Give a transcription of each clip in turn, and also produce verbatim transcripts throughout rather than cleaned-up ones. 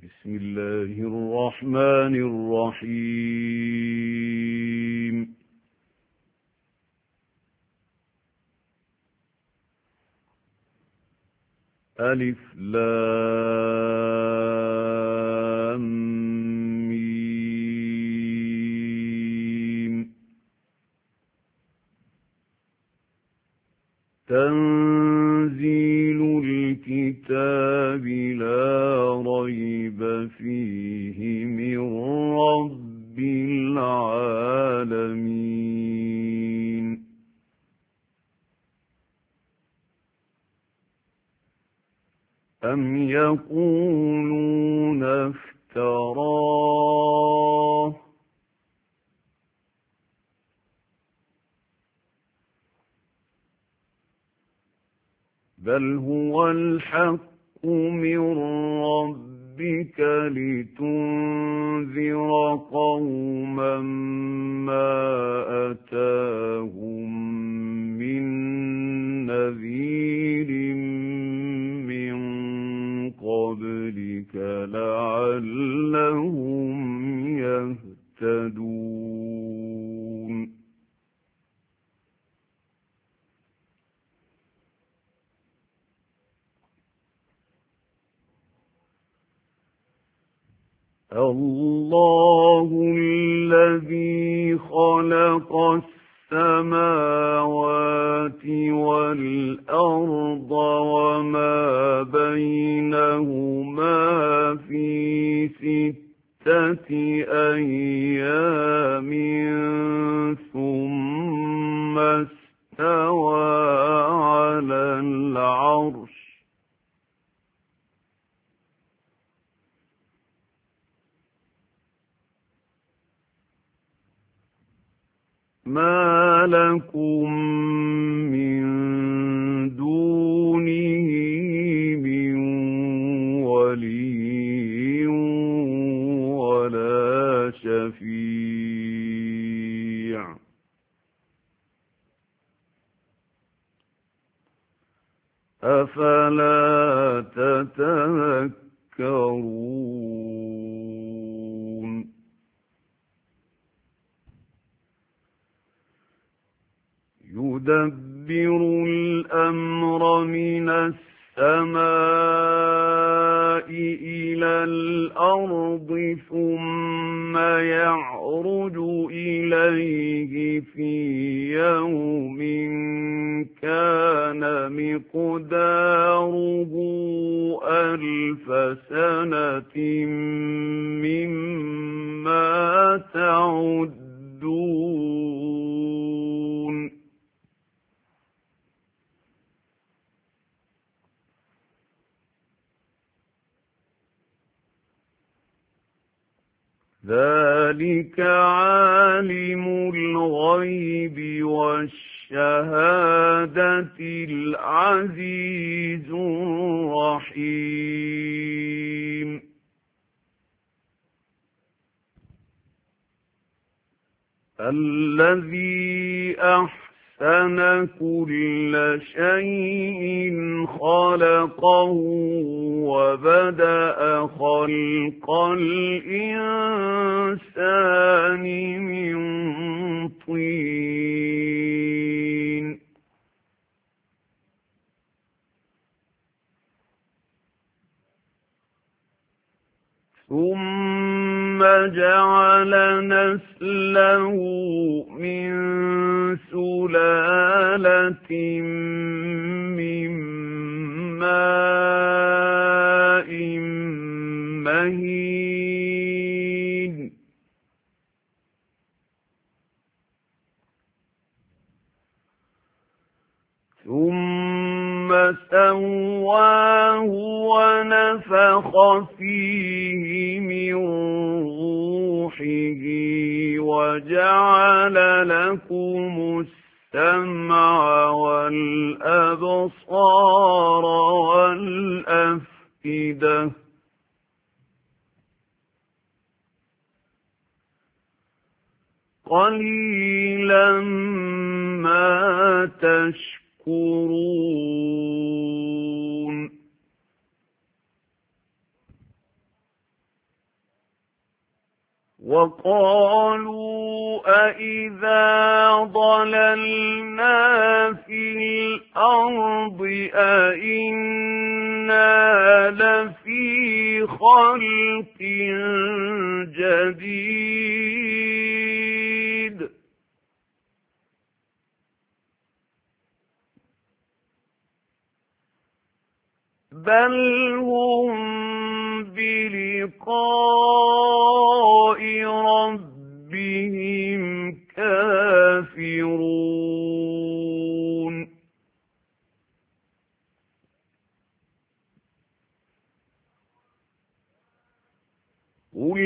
بسم الله الرحمن الرحيم ألف لام ميم تنزيل الكتاب لا ريب فيه من رب العالمين أم يقولون افتراه بل هو الحق من ربك لتنذر قوما ما أتاهم من نذير من قبلك لعلهم يهتدون الله الذي خلق السماوات والأرض وما بينهما في ستة أيام ثم استوى على العرش ما لكم من دونه من ولي ولا شفيع أفلا تتذكرون يدبر الأمر من السماء إلى الأرض ثم يعرج إليه في يوم كان مقداره ألف سنة مما تعدون ذلك عالم الغيب والشهادة العزيز الرحيم الذي أحسن كل شيء خلقه وبدأ خلق الإنسان من طين ثم جعل نسله من سلالة من ماء مهين ثم سواه ونفخ فيه من روحه وجعل لكم السمع والأبصار والأفئدة قليلا ما تشكرون. وقالوا أإذا ضللنا في الأرض أإنا لفي خلق جديد بل هم بلقاء ربهم كافرون قل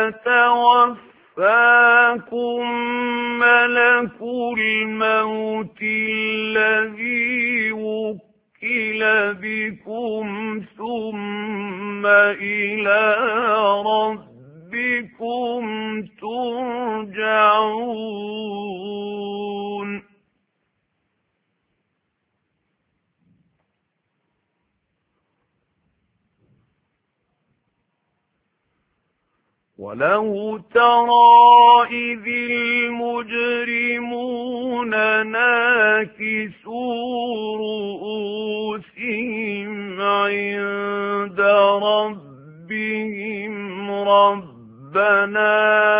يتوفاكم ملك الموت الذي وكل بكم ثم إلى ربكم ترجعون ولو ترى إذ المجرمون ناكسوا رؤوسهم عند ربهم ربنا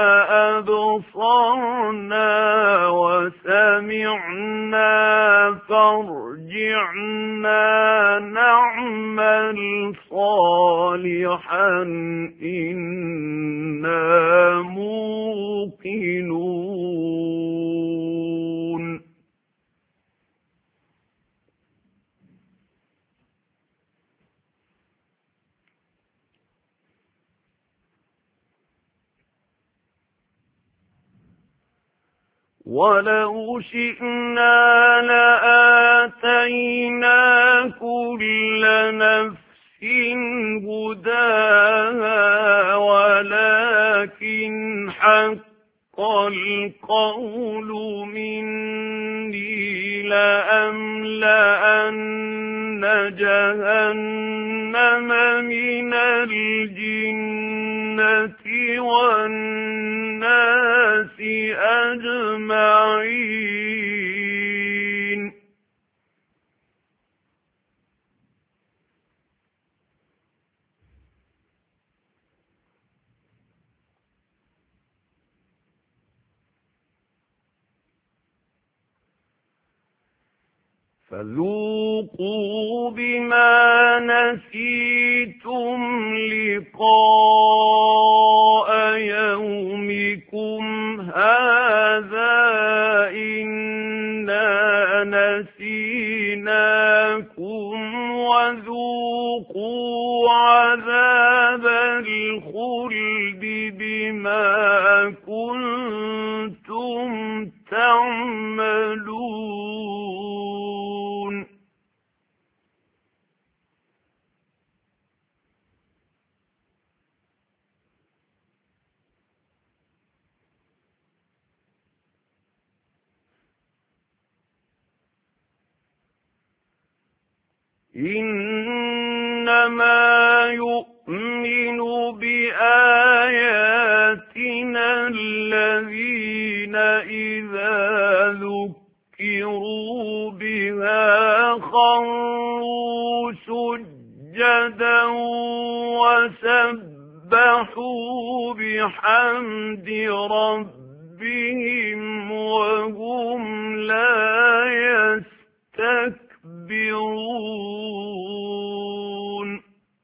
أبصرنا وسمعنا فارجعنا نعمل صالحا إنا موقنون ولو شئنا لآتينا كل نفس هداها ولكن حق القول مني لأملأن جهنم من الجنة والناس أجمعين فذوقوا بما نسيتم لقاء يومكم هذا إنا نسيناكم وذوقوا عذاب الخلد بما كنتم تعملون إنما يؤمن بآياتنا الذين إذا ذكروا بها خروا سجدا وسبحوا بحمد ربهم وهم لا يستكبرون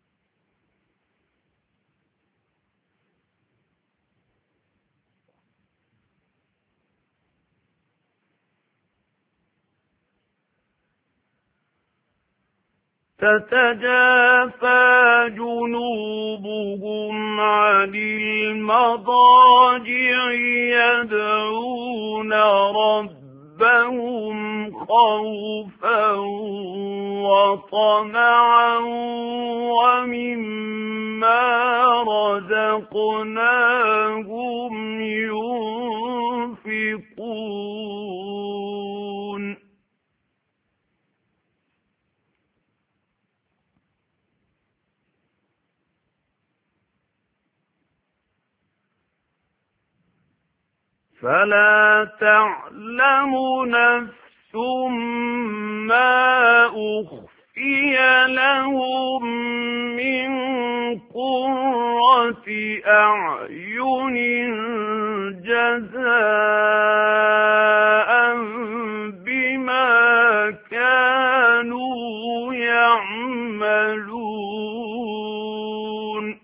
تتجافى جنوبهم عن المضاجع يدعون ربهم خوفا وطمعا ومما رزقناهم ينفقون فلا تعلم نفس ما أخفي لهم من قرة أعين جزاء بما كانوا يعملون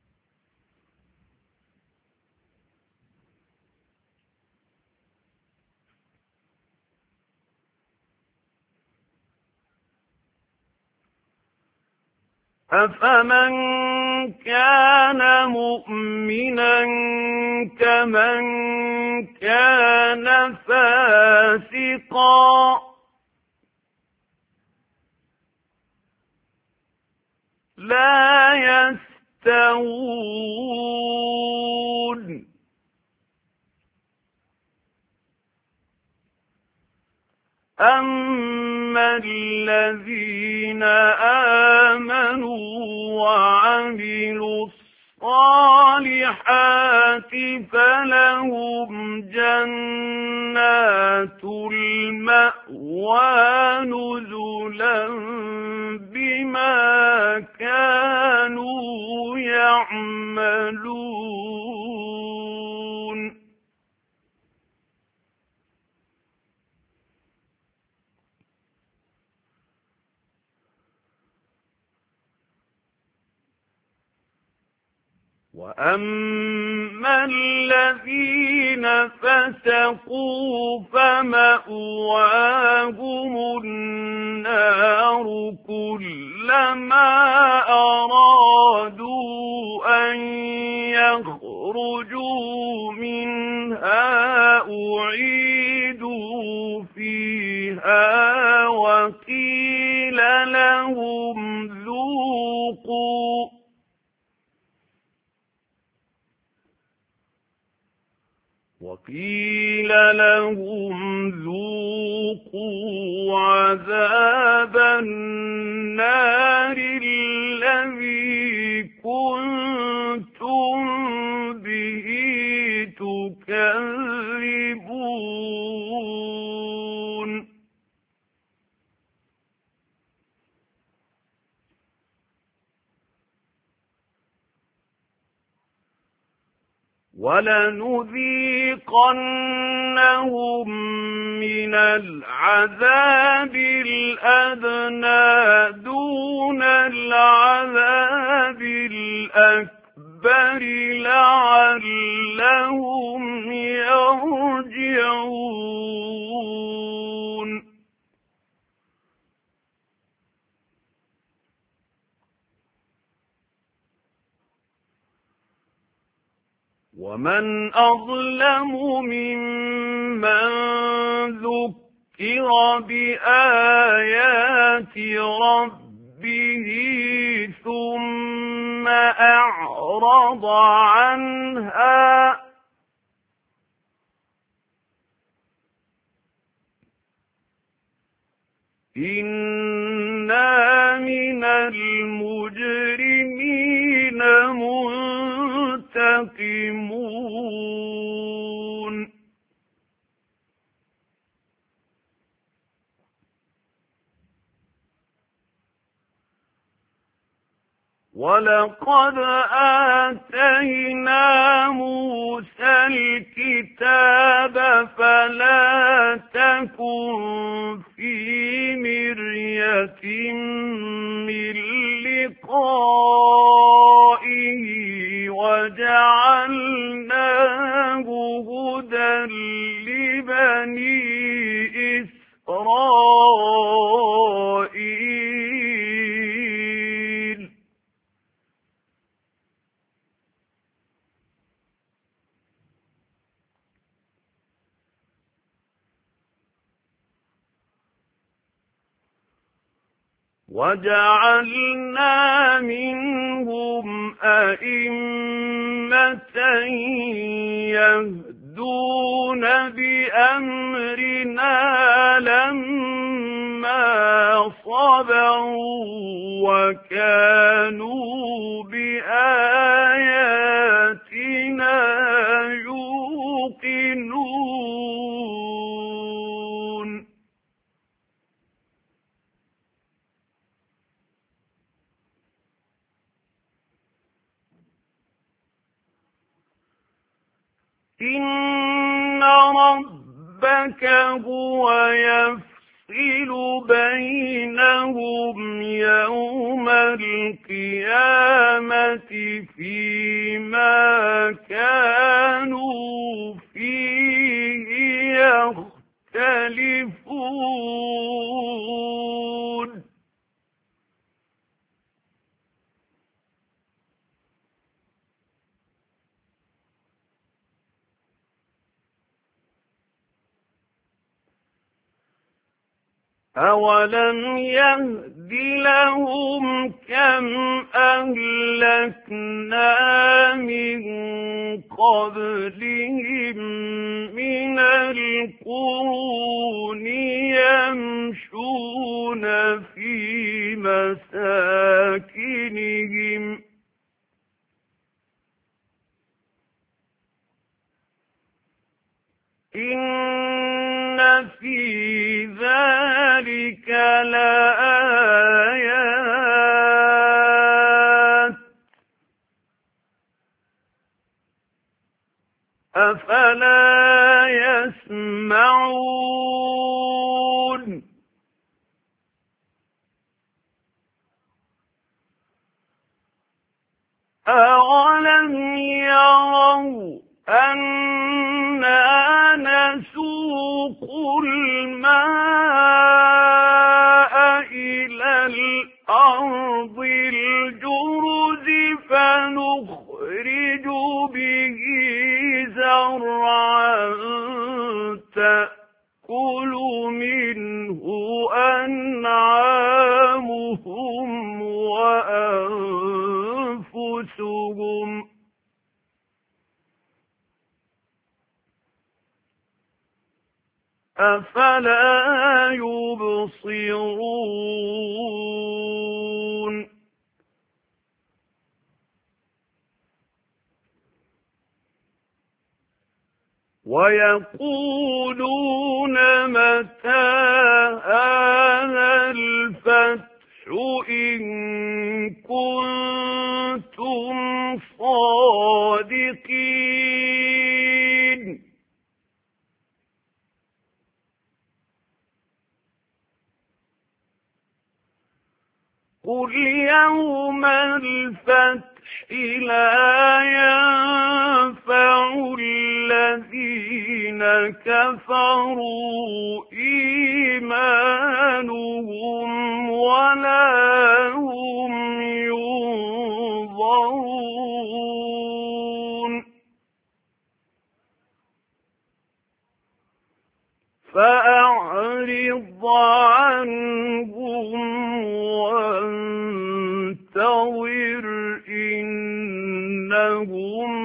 أفمن كان مؤمنا كمن كان فاسقا لا يستوون أما الذين آمنوا وعملوا الصالحات فلهم جنات المأوى نزلا بما كانوا يعملون وأما الذين فسقوا فمأواهم النار كلما أرادوا أن يخرجوا منها أعيدوا فيها وقيل لهم ذوقوا وقيل لهم ذوقوا عذاب النار الذي كنتم به تكذبون ولنذيقنهم من العذاب الأدنى دون العذاب الأكبر لعلهم يرجعون ومن أظلم ممن ذكر بآيات ربه ثم أعرض عنها إنا من المجرمين منتقمون ولقد آتينا موسى الكتاب فلا تكن في مرية من لقائه وجعلناه هدى لبني إسرائيل وجعلنا منهم أئمة يهدون بأمرنا لما صبروا وكانوا بآياتنا يوقنون إن ربك هو يفصل بينهم يوم القيامة فيما كانوا فيه يختلفون أَوَلَمْ يَهْدِ لَهُمْ كَمْ أَهْلَكْنَا مِنْ قَبْلِهِمْ مِنَ الْقُرُونِ يَمْشُونَ فِي مَسَاكِنِهِمْ إِنَّ فِي ذَلِكَ لَآيَاتٍ أَفَلَا يَسْمَعُونَ أَوَلَمْ يَرَوْا أَنَّا نَسُوقُ الْمَاءَ إِلَى الْأَرْضِ الْجُرُزِ فَنُخْرِجُ بِهِ زَرْعًا تَأْكُلُ مِنْهُ أَنْعَامُهُمْ وَأَنفُسُهُمْ أَفَلَا يُبْصِرُونَ وَيَقُولُونَ مَتَى هَذَا الْفَتْحُ إِن كُنتُمْ صَادِقِينَ قُلْ يَوْمَ الْفَتْحِ لَا يَنفَعُ الَّذِينَ كَفَرُوا إِيمَانُهُمْ وَلَا هُمْ يُنظَرُونَ فَأَعْرِضْ عَنْهُمْ وَانتَظِرْ إِنَّهُم